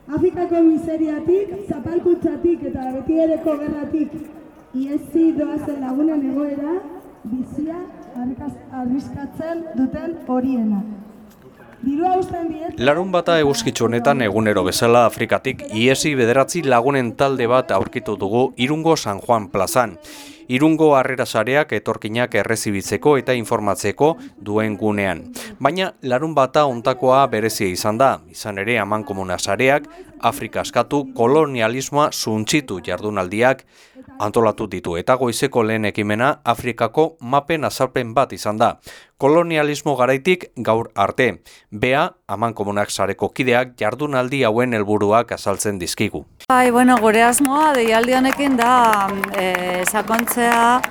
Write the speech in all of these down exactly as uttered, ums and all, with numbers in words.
Afrikako miseriatik, zapalkuntzatik eta betiereko gerratik iesi doazen lagunen egoera, bizia arriskatzen duten horiena. Larun bata eguzkitzu honetan egunero bezala Afrikatik iesi bederatzi lagunen talde bat aurkitu dugu Irungo San Juan plazan. Irungo harrera sareak etorkinak errezibitzeko eta informatzeko duen gunean. Baina larun bata ontakoa berezia izan da, izan ere amankomuna sareak, Afrika askatu kolonialismoa suntzitu jardunaldiak antolatu ditu eta goizeko lehen ekimena Afrikako mapen azalpen bat izan da. Kolonialismo garaitik gaur arte. Bea, amankomunak sareko kideak jardunaldi hauen helburuak azaltzen dizkigu. Bai, bueno, gure asmoa deialdi honekin da e, sakontzea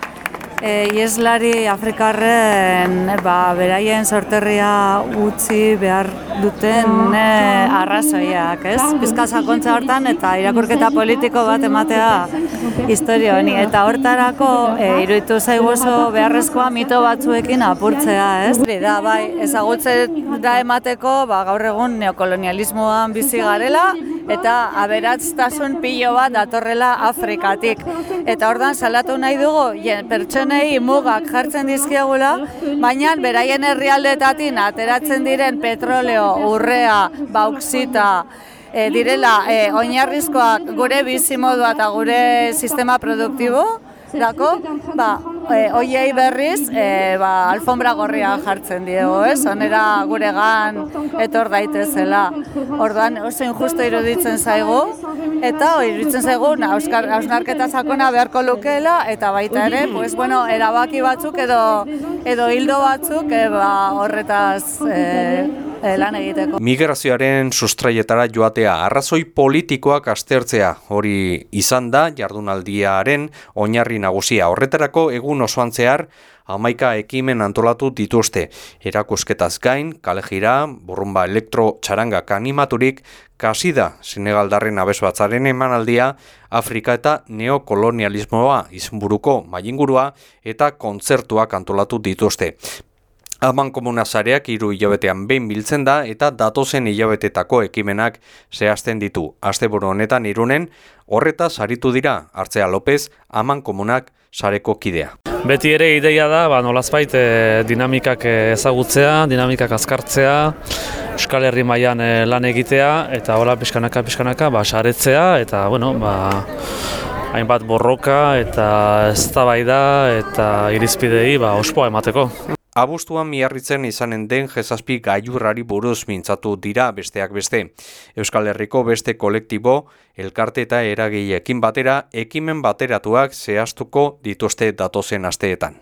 e, ieslari Afrikarren ba, beraien sorterria utzi behar duten e, arrazoiak, ez? Bizka sakontza hortan eta irakurketa politiko bat ematea historia honi. Eta hortarako e, iruditu zaigu oso beharrezkoa mito batzuekin apurtzea, ez? Da, bai, ezagutze da emateko ba, gaur egun neokolonialismoan bizi garela eta aberatztasun pilo bat datorrela Afrikatik. Eta ordan salatu nahi dugu pertsonei mugak jartzen dizkiegula, baina beraien herrialdetatik ateratzen diren petroleo, urrea, bauxita, e, direla e, oinarrizkoak gure bizimodua eta gure sistema produktibo, dako, ba, e, oiei berriz, e, ba, alfombra gorria jartzen diego, ez? Onera guregan etor daitezela. Orduan oso injusto iruditzen zaigu, eta iruditzen zaigu hausnarketa sakona beharko lukeela, eta baita ere, pues, bueno, erabaki batzuk edo, edo hildo batzuk e, ba, horretaz e, lan egiteko. Migrazioaren sustraietara joatea, arrazoi politikoak aztertzea, hori izan da jardunaldiaren oinarri nagusia. Horretarako egun osoan zehar hamaika ekimen antolatu dituzte. Erakusketaz gain, kalejira, burrumba elektro txarangak animaturik, kasida Senegaldarren abesbatzaren emanaldia, Afrika eta neokolonialismoa izenburuko mailingurua eta kontzertuak antolatu dituzte. Amankomuna sareak hiru hilabetean behin biltzen da eta datozen hilabetetako ekimenak zehazten ditu. Asteburu honetan Irunen horretaz aritu dira Artzea Lopez, amankomunak sareko kidea. Beti ere ideia da, ba, nolazbait e, dinamikak ezagutzea, dinamikak azkartzea, Euskal Herri mailan e, lan egitea eta hola pixkanaka pixkanaka ba, saretzea eta bueno, ba, hainbat borroka eta eztabaida eta irizpidei ba, ospoa emateko. Abuztuan Miarritzen izanen den Ge zazpi gailurrari buruz mintzatu dira besteak beste. Euskal Herriko beste kolektibo, elkarte eta eragileekin batera, ekimen bateratuak zehaztuko dituzte datozen asteetan.